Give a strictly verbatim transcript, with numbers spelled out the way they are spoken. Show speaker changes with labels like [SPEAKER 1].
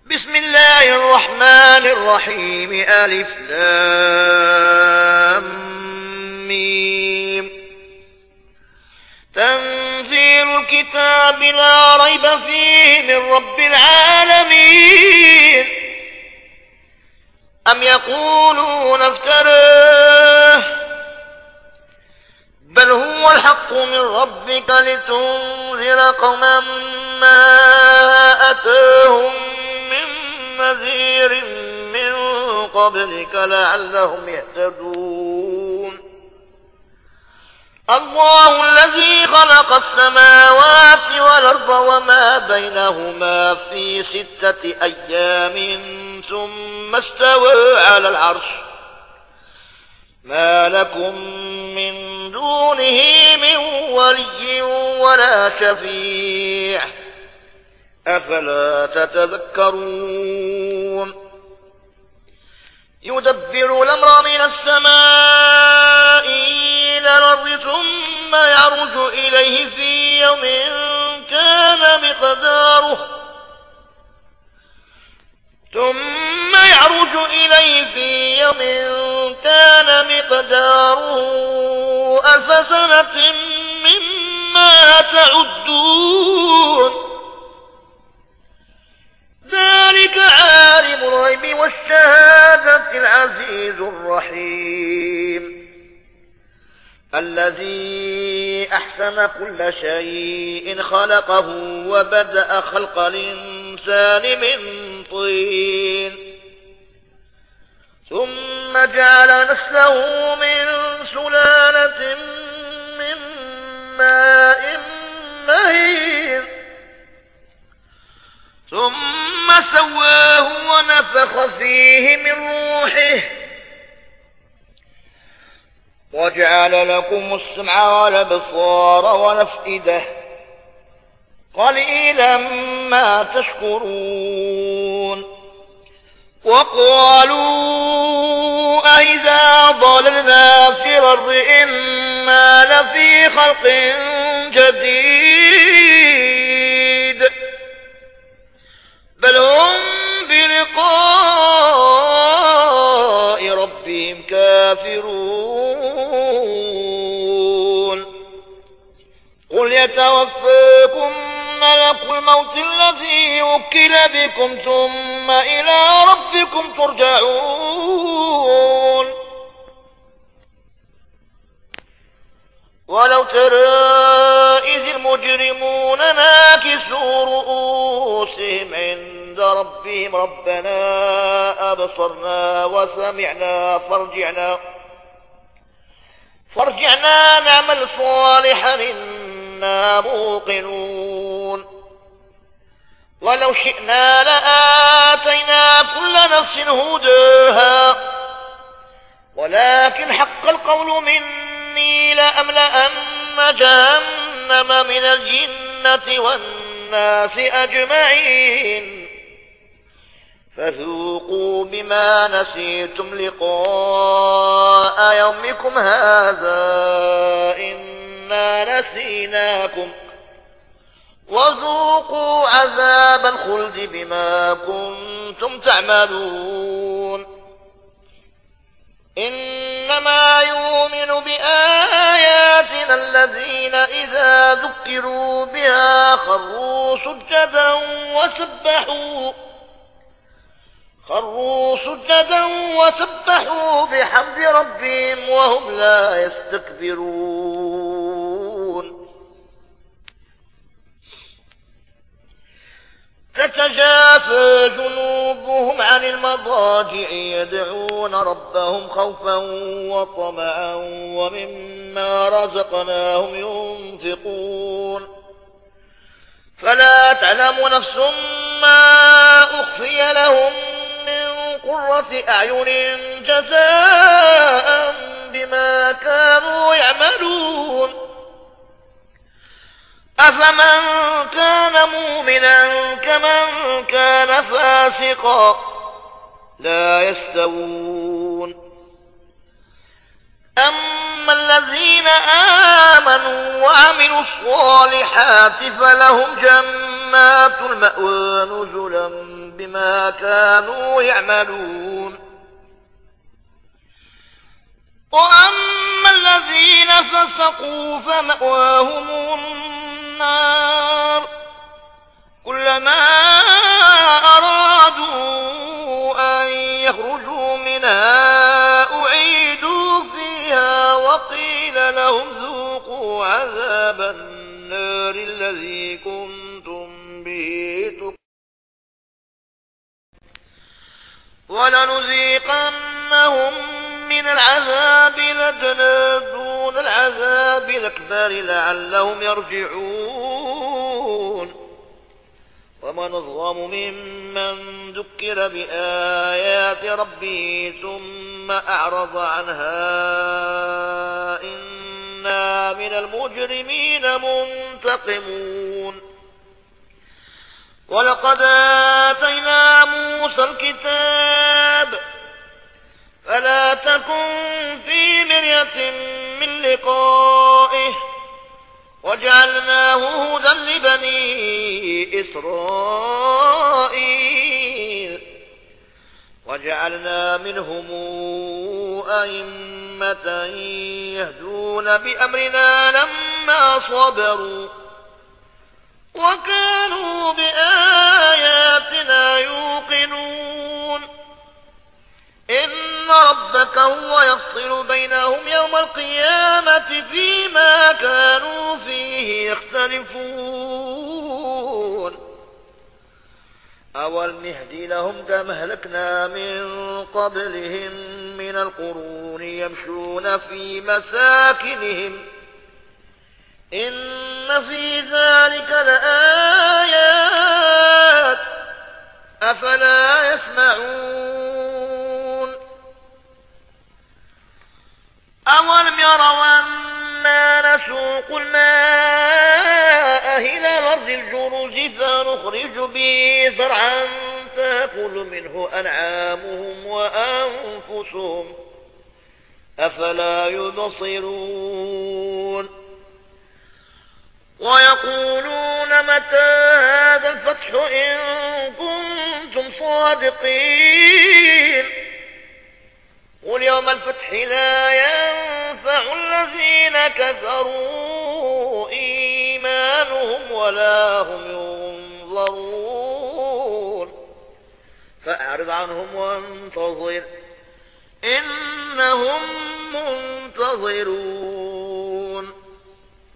[SPEAKER 1] بسم الله الرحمن الرحيم. ألف لام ميم. تنزيل الكتاب لا ريب فيه من رب العالمين. أم يقولون افتراه بل هو الحق من ربك لتنذر قوما ما أتاهم من نذير من قبلك لعلهم يهتدون. الله الذي خلق السماوات والأرض وما بينهما في ستة أيام ثم استوى على العرش ما لكم من دونه من ولي ولا شفيع أفلا تتذكرون. يدبر الأمر من السماء إلى الأرض ثم يعرج إليه في يوم كان مقداره ثم يعرج إليه في يوم كان مقداره ألف سنة مما تعدون. ذلك عالم الغيب والشهادة العزيز الرحيم الذي أحسن كل شيء خلقه وبدأ خلق الإنسان من طين ثم جعل نسله من سلالة من ماء مهين ثم سواه ونفخ فيه من روحه وجعل لكم السمع والأبصار والأفئدة قليلا ما تشكرون. وقالوا أإذا ضللنا في الأرض إنا لفي خلق جديد بل هم بلقاء ربهم كافرون. قل يتوفاكم ملك الموت الذي وكل بكم ثم إلى ربكم ترجعون. ولو ترى إذ المجرمون ناكسوا رؤوسهم عند ربهم ربنا أبصرنا وسمعنا فارجعنا فارجعنا نعمل صالحا إنا موقنون. ولو شئنا لآتينا كل نفس هداها ولكن حق القول مني لأملأن جهنم من الجنة والناس أجمعين فذوقوا بما نسيتم لقاء يومكم هذا إنا نسيناكم وذوقوا عذاب الخلد بما كنتم تعملون. إنما يؤمن بآياتنا الذين إذا ذكروا بها خروا سجدا وسبحوا خروا سجدا وسبحوا بحمد ربهم وهم لا يستكبرون. تتجافى جنوبهم عن المضاجع يدعون ربهم خوفا وطمعا ومما رزقناهم ينفقون. فلا تعلم نفس ما أخفي لهم من قرة أعين جزاء بما كانوا يعملون. أفمن كان مؤمنا كمن كان فاسقا لا يستوون. أما الذين آمنوا وعملوا الصالحات فلهم جنات جنات المأوى نزلا بما كانوا يعملون. وأما الذين فسقوا فمأواهم النار كلما أرادوا أن يخرجوا منها أعيدوا فيها وقيل لهم ذوقوا عذاب النار الذي كنتم به تكذبون. ولنذيقنهم من العذاب الأدنى دون العذاب الأكبر لعلهم يرجعون. ومن أظلم ممن ذكر بآيات ربه ثم أعرض عنها إنا من المجرمين منتقمون. ولقد آتينا موسى الكتاب فلا تكن في مرية من لقائه وجعلناه هدى لبني إسرائيل وجعلنا منهم أئمة يهدون بأمرنا لما صبروا وكانوا بآياتنا يوقنون. إن ربك هو يفصل بينهم يوم القيامة فيما كانوا فيه يختلفون. أولم يهد لهم كما أهلكنا من قبلهم من القرون يمشون في مساكنهم إن في ذلك لآيات أفلا يسمعون. أولم يروا أنا نسوق الماء إلى الأرض الجرز فنخرج به زرعا تأكل منه أنعامهم وأنفسهم أفلا يبصرون. ويقولون متى هذا الفتح إن كنتم صادقين قل يوم الفتح لا ينفع الذين كفروا إيمانهم ولا هم ينظرون فأعرض عنهم وانتظر إنهم منتظرون.